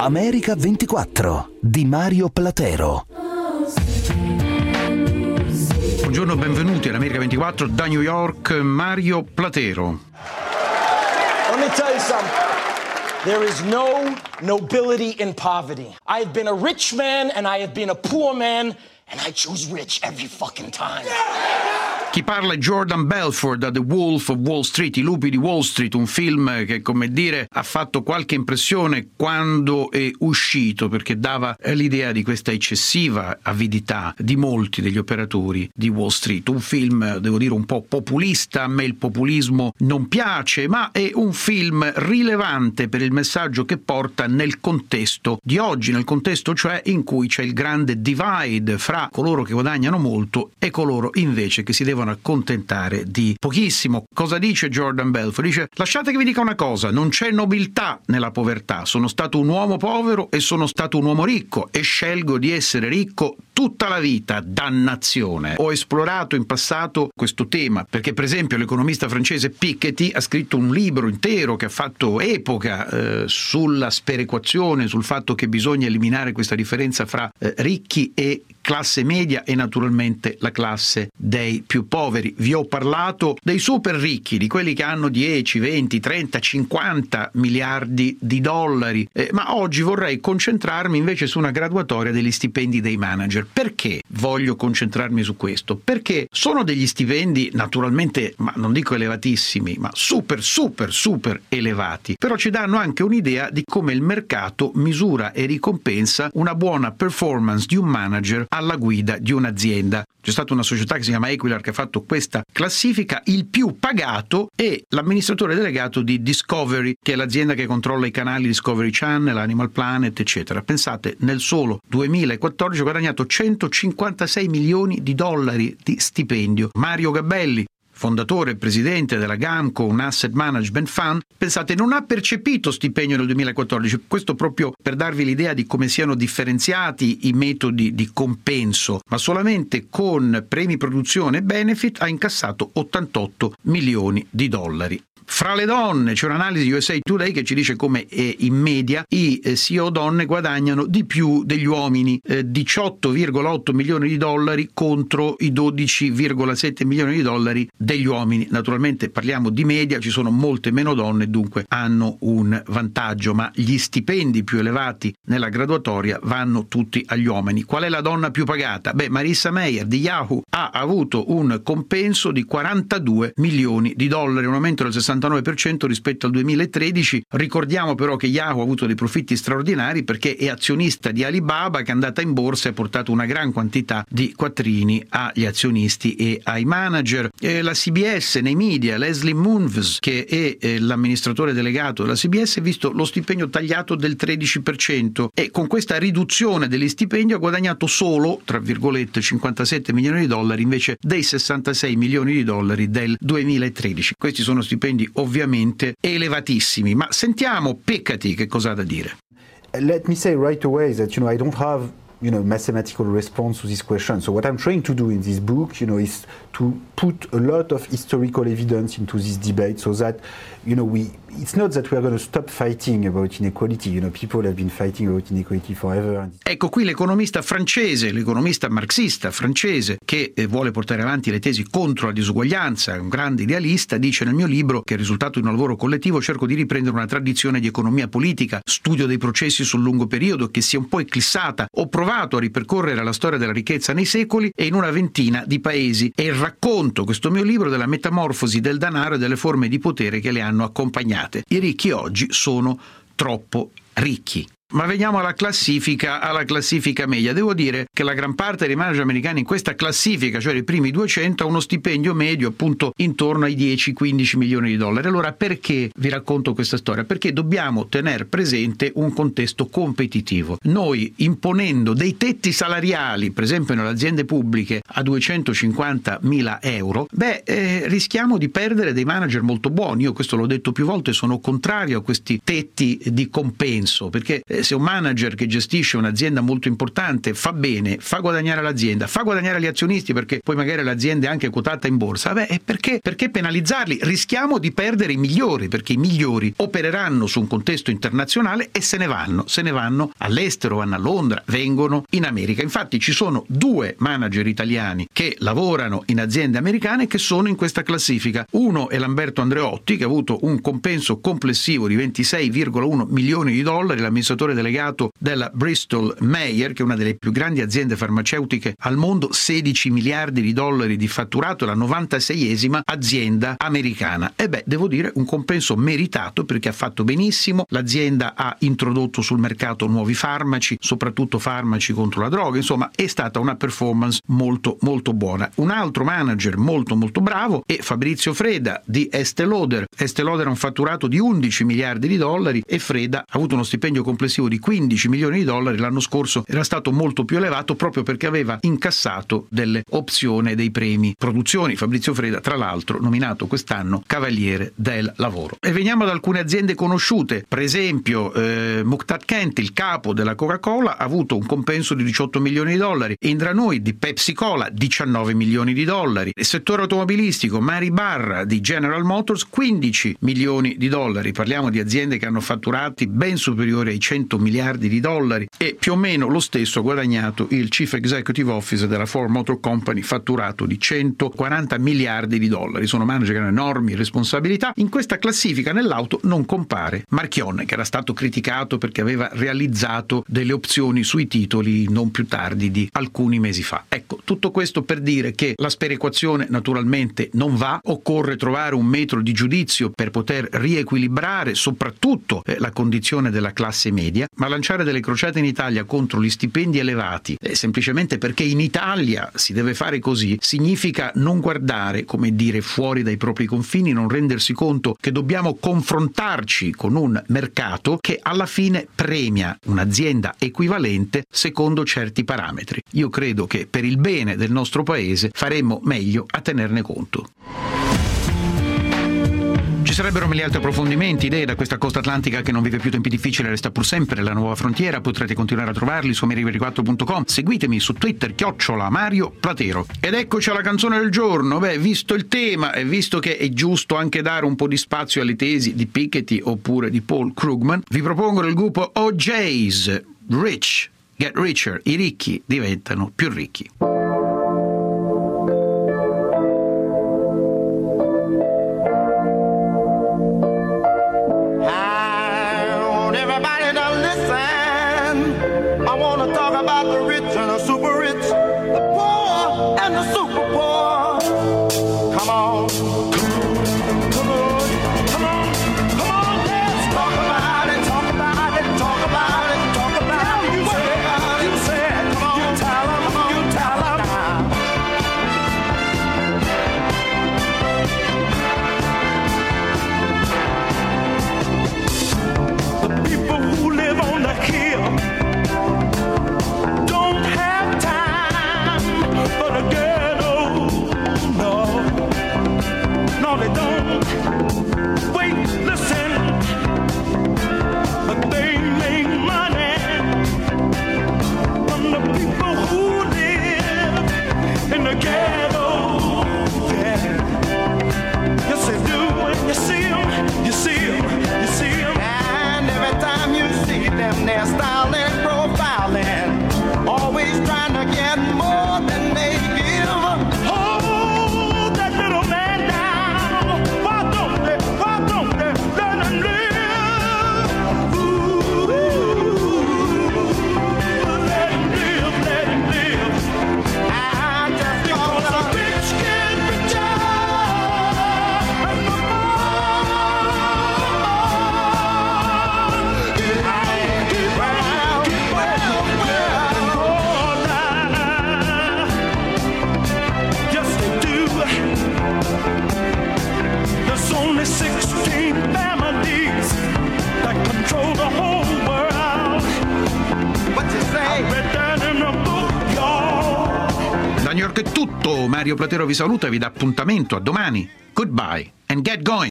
America 24 di Mario Platero. Buongiorno, benvenuti all'America 24 da New York, Mario Platero. Let me tell you something. There is no nobility in poverty. I have been a rich man and I have been a poor man and I choose rich every fucking time. Chi parla è Jordan Belfort da The Wolf of Wall Street, I lupi di Wall Street, un film che, come dire, ha fatto qualche impressione quando è uscito, perché dava l'idea di questa eccessiva avidità di molti degli operatori di Wall Street. Un film, devo dire, un po' populista, a me il populismo non piace, ma è un film rilevante per il messaggio che porta nel contesto di oggi, nel contesto cioè in cui c'è il grande divide fra coloro che guadagnano molto e coloro invece che si devono accontentare di pochissimo. Cosa dice Jordan Belfort? Dice: lasciate che vi dica una cosa, non c'è nobiltà nella povertà, sono stato un uomo povero e sono stato un uomo ricco e scelgo di essere ricco tutta la vita, dannazione. Ho esplorato in passato questo tema perché, per esempio, l'economista francese Piketty ha scritto un libro intero che ha fatto epoca sulla sperequazione, sul fatto che bisogna eliminare questa differenza fra ricchi e classe media e naturalmente la classe dei più poveri. Vi ho parlato dei super ricchi, di quelli che hanno 10, 20, 30, 50 miliardi di dollari, ma oggi vorrei concentrarmi invece su una graduatoria degli stipendi dei manager. Perché voglio concentrarmi su questo? Perché sono degli stipendi naturalmente, ma non dico elevatissimi, ma super elevati, però ci danno anche un'idea di come il mercato misura e ricompensa una buona performance di un manager alla guida di un'azienda. C'è stata una società che si chiama Equilar che ha fatto questa classifica. Il più pagato è l'amministratore delegato di Discovery, che è l'azienda che controlla i canali Discovery Channel, Animal Planet, eccetera. Pensate, nel solo 2014 ha guadagnato 156 milioni di dollari di stipendio. Mario Gabelli, fondatore e presidente della Gamco, un asset management fund, pensate, non ha percepito stipendio nel 2014, questo proprio per darvi l'idea di come siano differenziati i metodi di compenso, ma solamente con premi produzione e benefit ha incassato 88 milioni di dollari. Fra le donne c'è un'analisi di USA Today che ci dice come in media i CEO donne guadagnano di più degli uomini, 18,8 milioni di dollari contro i 12,7 milioni di dollari degli uomini. Naturalmente parliamo di media, ci sono molte meno donne, dunque hanno un vantaggio, ma gli stipendi più elevati nella graduatoria vanno tutti agli uomini. Qual è la donna più pagata? Marissa Mayer di Yahoo ha avuto un compenso di 42 milioni di dollari, un aumento del 69% rispetto al 2013. Ricordiamo però che Yahoo ha avuto dei profitti straordinari perché è azionista di Alibaba, che è andata in borsa e ha portato una gran quantità di quattrini agli azionisti e ai manager. La CBS nei media, Leslie Moonves, che è l'amministratore delegato della CBS, ha visto lo stipendio tagliato del 13% e con questa riduzione degli stipendi ha guadagnato solo, tra virgolette, 57 milioni di dollari invece dei 66 milioni di dollari del 2013. Questi sono stipendi ovviamente elevatissimi, ma sentiamo Piketty che cosa ha da dire. Let me say right away that I don't have mathematical response to this question. So what I'm trying to do in this book, is to put a lot of historical evidence into this debate so that it's not that we are going to stop fighting about inequality. People have been fighting about inequality forever. Ecco qui l'economista francese, l'economista marxista francese che vuole portare avanti le tesi contro la disuguaglianza, un grande idealista, dice nel mio libro, che è il risultato di un lavoro collettivo, cerco di riprendere una tradizione di economia politica, studio dei processi sul lungo periodo che sia un po' eclissata. Ho provato a ripercorrere la storia della ricchezza nei secoli e in una ventina di paesi e racconto questo mio libro della metamorfosi del denaro e delle forme di potere che le hanno accompagnate. I ricchi oggi sono troppo ricchi. Ma veniamo alla classifica media. Devo dire che la gran parte dei manager americani in questa classifica, cioè i primi 200, ha uno stipendio medio appunto intorno ai 10-15 milioni di dollari. Allora perché vi racconto questa storia? Perché dobbiamo tenere presente un contesto competitivo. Noi imponendo dei tetti salariali, per esempio nelle aziende pubbliche, a 250.000 euro, rischiamo di perdere dei manager molto buoni. Io questo l'ho detto più volte, sono contrario a questi tetti di compenso, perché se un manager che gestisce un'azienda molto importante fa bene, fa guadagnare l'azienda, fa guadagnare gli azionisti, perché poi magari l'azienda è anche quotata in borsa, perché penalizzarli? Rischiamo di perdere i migliori, perché i migliori opereranno su un contesto internazionale e se ne vanno all'estero, vanno a Londra, vengono in America. Infatti ci sono 2 manager italiani che lavorano in aziende americane che sono in questa classifica. Uno è Lamberto Andreotti, che ha avuto un compenso complessivo di 26,1 milioni di dollari, l'amministratore delegato della Bristol Myers, che è una delle più grandi aziende farmaceutiche al mondo, 16 miliardi di dollari di fatturato, la 96esima azienda americana. Devo dire un compenso meritato, perché ha fatto benissimo, l'azienda ha introdotto sul mercato nuovi farmaci, soprattutto farmaci contro la droga, insomma è stata una performance molto molto buona. Un altro manager molto molto bravo è Fabrizio Freda di Estée Lauder. Estée Lauder ha un fatturato di 11 miliardi di dollari e Freda ha avuto uno stipendio complessivo di 15 milioni di dollari. L'anno scorso era stato molto più elevato proprio perché aveva incassato delle opzioni dei premi produzioni. Fabrizio Freda, tra l'altro, nominato quest'anno Cavaliere del Lavoro. E veniamo ad alcune aziende conosciute, per esempio Mukhtar Kent, il capo della Coca-Cola, ha avuto un compenso di 18 milioni di dollari, Indra Nooyi di Pepsi Cola 19 milioni di dollari, il settore automobilistico Mary Barra di General Motors 15 milioni di dollari. Parliamo di aziende che hanno fatturati ben superiori ai 100 miliardi di dollari, e più o meno lo stesso ha guadagnato il Chief Executive Officer della Ford Motor Company, fatturato di 140 miliardi di dollari. Sono manager che hanno enormi responsabilità. In questa classifica nell'auto non compare Marchionne, che era stato criticato perché aveva realizzato delle opzioni sui titoli non più tardi di alcuni mesi fa. Ecco, tutto questo per dire che la sperequazione naturalmente non va, occorre trovare un metro di giudizio per poter riequilibrare soprattutto la condizione della classe media, ma lanciare delle crociate in Italia contro gli stipendi elevati semplicemente perché in Italia si deve fare così, significa non guardare, come dire, fuori dai propri confini, non rendersi conto che dobbiamo confrontarci con un mercato che alla fine premia un'azienda equivalente secondo certi parametri. Io credo che per il bene del nostro paese faremmo meglio a tenerne conto. Ci sarebbero mille altri approfondimenti, idee da questa costa atlantica che non vive più tempi difficili, resta pur sempre la nuova frontiera. Potrete continuare a trovarli su Meri24.com. Seguitemi su Twitter, @Mario Platero. Ed eccoci alla canzone del giorno. Visto il tema e visto che è giusto anche dare un po' di spazio alle tesi di Piketty oppure di Paul Krugman, vi propongo il gruppo O'Jays, Rich Get Richer. I ricchi diventano più ricchi. Da New York è tutto, Mario Platero vi saluta e vi dà appuntamento a domani. Goodbye and get going!